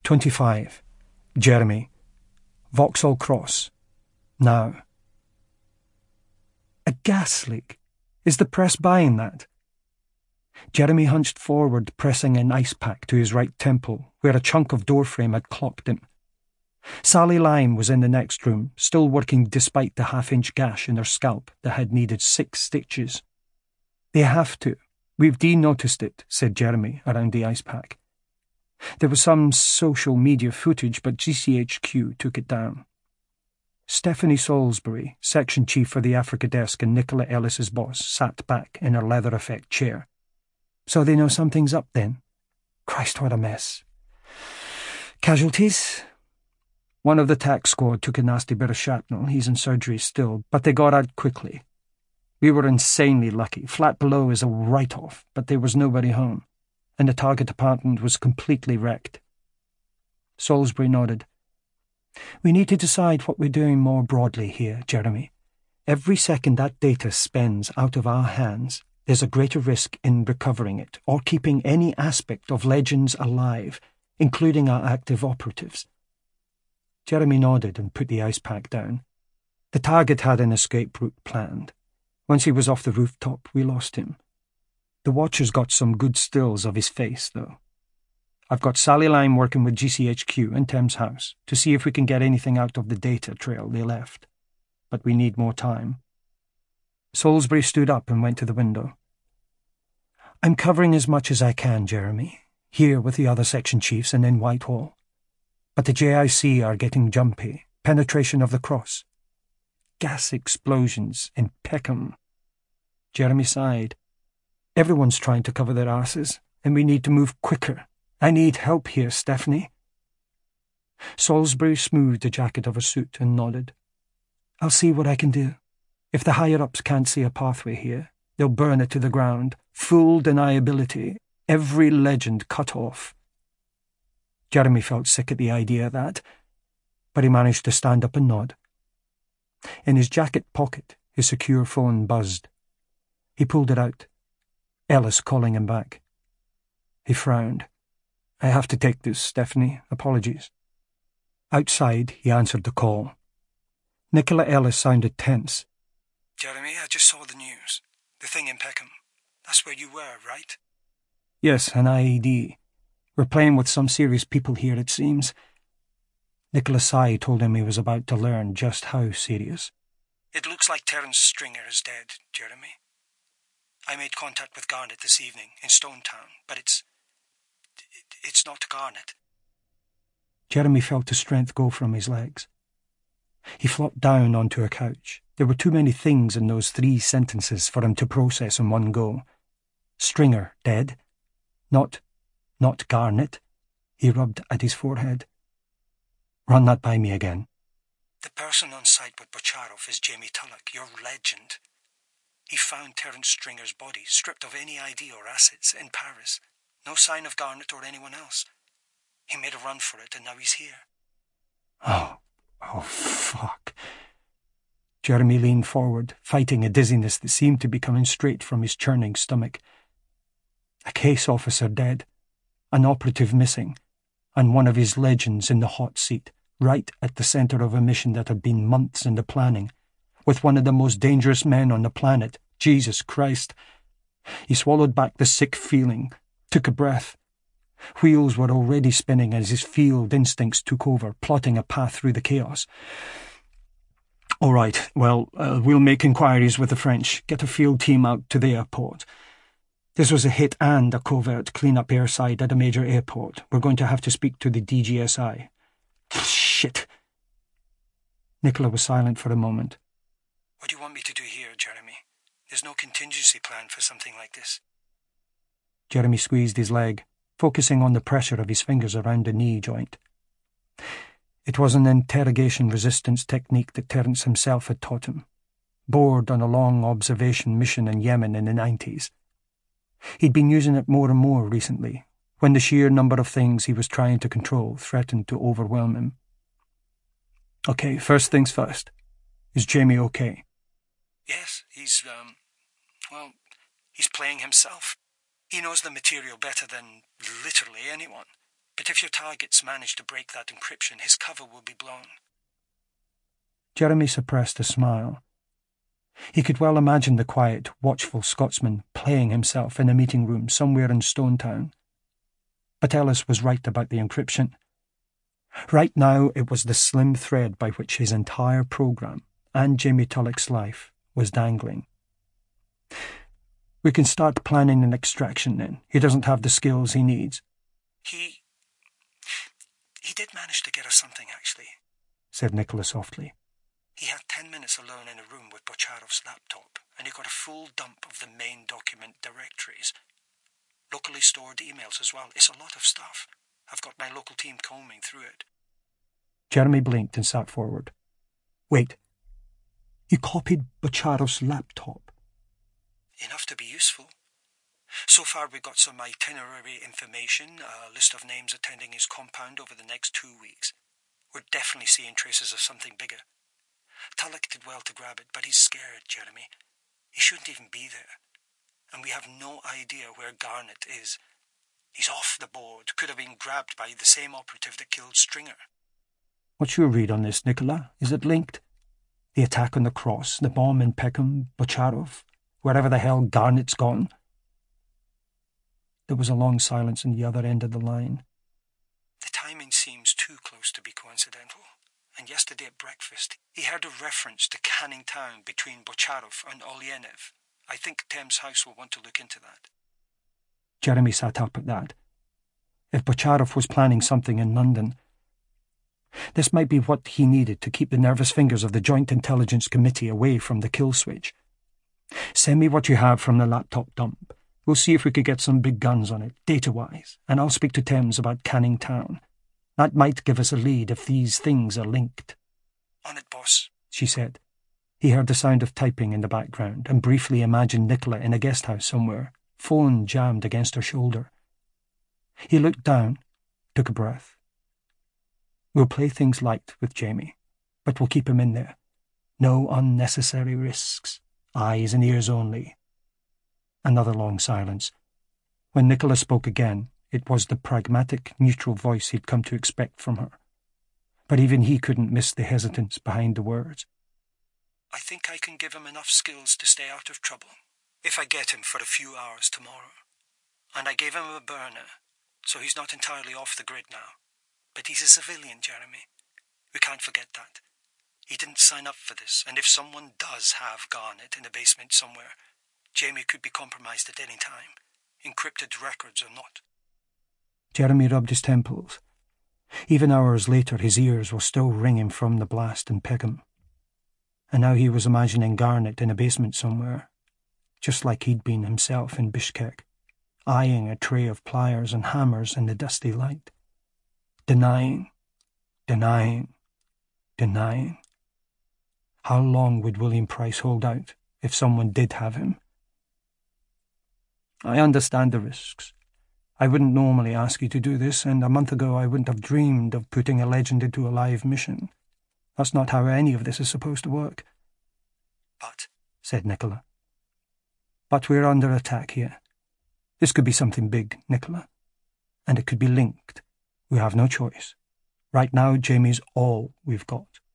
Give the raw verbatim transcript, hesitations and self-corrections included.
twenty-five. Jeremy. Vauxhall Cross. Now. A gas leak? Is the press buying that? Jeremy hunched forward, pressing an ice pack to his right temple, where a chunk of doorframe had clocked him. Sally Lime was in the next room, still working despite the half-inch gash in her scalp that had needed six stitches. They have to. We've de-noticed it, said Jeremy, around the ice pack. There was some social media footage, but G C H Q took it down. Stephanie Salisbury, section chief for the Africa desk and Nicola Ellis's boss, sat back in her leather-effect chair. So they know something's up then? Christ, what a mess. Casualties? One of the tax squad took a nasty bit of shrapnel. He's in surgery still, but they got out quickly. We were insanely lucky. Flat below is a write-off, but there was nobody home, and the target apartment was completely wrecked. Salisbury nodded. We need to decide what we're doing more broadly here, Jeremy. Every second that data spends out of our hands, there's a greater risk in recovering it, or keeping any aspect of Legends alive, including our active operatives. Jeremy nodded and put the ice pack down. The target had an escape route planned. Once he was off the rooftop, we lost him. The watchers got some good stills of his face, though. I've got Sally Lime working with G C H Q and Thames House to see if we can get anything out of the data trail they left. But we need more time. Salisbury stood up and went to the window. I'm covering as much as I can, Jeremy, here with the other section chiefs and in Whitehall. But the J I C are getting jumpy. Penetration of the cross. Gas explosions in Peckham. Jeremy sighed. Everyone's trying to cover their asses, and we need to move quicker. I need help here, Stephanie. Salisbury smoothed the jacket of her suit and nodded. I'll see what I can do. If the higher-ups can't see a pathway here, they'll burn it to the ground. Full deniability. Every legend cut off. Jeremy felt sick at the idea of that, but he managed to stand up and nod. In his jacket pocket, his secure phone buzzed. He pulled it out. Ellis calling him back. He frowned. I have to take this, Stephanie. Apologies. Outside, he answered the call. Nicola Ellis sounded tense. Jeremy, I just saw the news. The thing in Peckham. That's where you were, right? Yes, an I E D. We're playing with some serious people here, it seems. Nicholas Sy told him he was about to learn just how serious. It looks like Terence Stringer is dead, Jeremy. I made contact with Garnet this evening in Stonetown, but it's... it's not Garnet. Jeremy felt his strength go from his legs. He flopped down onto a couch. There were too many things in those three sentences for him to process in one go. Stringer dead? Not... not Garnet? He rubbed at his forehead. Run that by me again. The person on site with Bocharov is Jamie Tulloch, your legend. He found Terence Stringer's body, stripped of any I D or assets, in Paris. No sign of Garnet or anyone else. He made a run for it, and now he's here. Oh, oh, fuck. Jeremy leaned forward, fighting a dizziness that seemed to be coming straight from his churning stomach. A case officer dead, an operative missing, and one of his legends in the hot seat, right at the centre of a mission that had been months in the planning, with one of the most dangerous men on the planet. Jesus Christ. He swallowed back the sick feeling, took a breath. Wheels were already spinning as his field instincts took over, plotting a path through the chaos. All right, well, uh, we'll make inquiries with the French, get a field team out to the airport. This was a hit and a covert clean-up airside at a major airport. We're going to have to speak to the D G S I. Shit. Nicola was silent for a moment. What do you want me to do here, Jeremy? There's no contingency plan for something like this. Jeremy squeezed his leg, focusing on the pressure of his fingers around the knee joint. It was an interrogation resistance technique that Terence himself had taught him, bored on a long observation mission in Yemen in the nineties. He'd been using it more and more recently, when the sheer number of things he was trying to control threatened to overwhelm him. Okay, first things first. Is Jamie okay? Yes, he's, um, well, he's playing himself. He knows the material better than literally anyone. But if your targets manage to break that encryption, his cover will be blown. Jeremy suppressed a smile. He could well imagine the quiet, watchful Scotsman playing himself in a meeting room somewhere in Stonetown. But Ellis was right about the encryption. Right now it was the slim thread by which his entire programme and Jamie Tulloch's life was dangling. We can start planning an extraction then. He doesn't have the skills he needs. He... he did manage to get us something, actually, said Nicola softly. He had ten minutes alone in a room with Bocharov's laptop, and he got a full dump of the main document directories. Locally stored emails as well. It's a lot of stuff. I've got my local team combing through it. Jeremy blinked and sat forward. Wait. You copied Bocharov's laptop? Enough to be useful. So far we've got some itinerary information, a list of names attending his compound over the next two weeks. We're definitely seeing traces of something bigger. Tulloch did well to grab it, but he's scared, Jeremy. He shouldn't even be there. And we have no idea where Garnett is. He's off the board, could have been grabbed by the same operative that killed Stringer. What's your read on this, Nicola? Is it linked? The attack on the cross, the bomb in Peckham, Bocharov, wherever the hell Garnett's gone? There was a long silence on the other end of the line. The timing seems too close to be coincidental. And yesterday at breakfast, he heard a reference to Canning Town between Bocharov and Olienev. I think Thames House will want to look into that. Jeremy sat up at that. If Bocharov was planning something in London, this might be what he needed to keep the nervous fingers of the Joint Intelligence Committee away from the kill switch. Send me what you have from the laptop dump. We'll see if we could get some big guns on it, data-wise, and I'll speak to Thames about Canning Town. That might give us a lead if these things are linked. On it, boss, she said. He heard the sound of typing in the background and briefly imagined Nicola in a guest house somewhere, phone jammed against her shoulder. He looked down, took a breath. We'll play things light with Jamie, but we'll keep him in there. No unnecessary risks. Eyes and ears only. Another long silence. When Nicola spoke again, it was the pragmatic, neutral voice he'd come to expect from her. But even he couldn't miss the hesitance behind the words. I think I can give him enough skills to stay out of trouble, if I get him for a few hours tomorrow. And I gave him a burner, so he's not entirely off the grid now. But he's a civilian, Jeremy. We can't forget that. He didn't sign up for this, and if someone does have Garnett in a basement somewhere, Jamie could be compromised at any time, encrypted records or not. Jeremy rubbed his temples. Even hours later his ears were still ringing from the blast in Peckham. And now he was imagining Garnett in a basement somewhere, just like he'd been himself in Bishkek, eyeing a tray of pliers and hammers in the dusty light. Denying, denying, denying. How long would William Price hold out if someone did have him? I understand the risks. I wouldn't normally ask you to do this, and a month ago I wouldn't have dreamed of putting a legend into a live mission. That's not how any of this is supposed to work. But, said Nicola. But we're under attack here. This could be something big, Nicola. And it could be linked. We have no choice. Right now, Jamie's all we've got.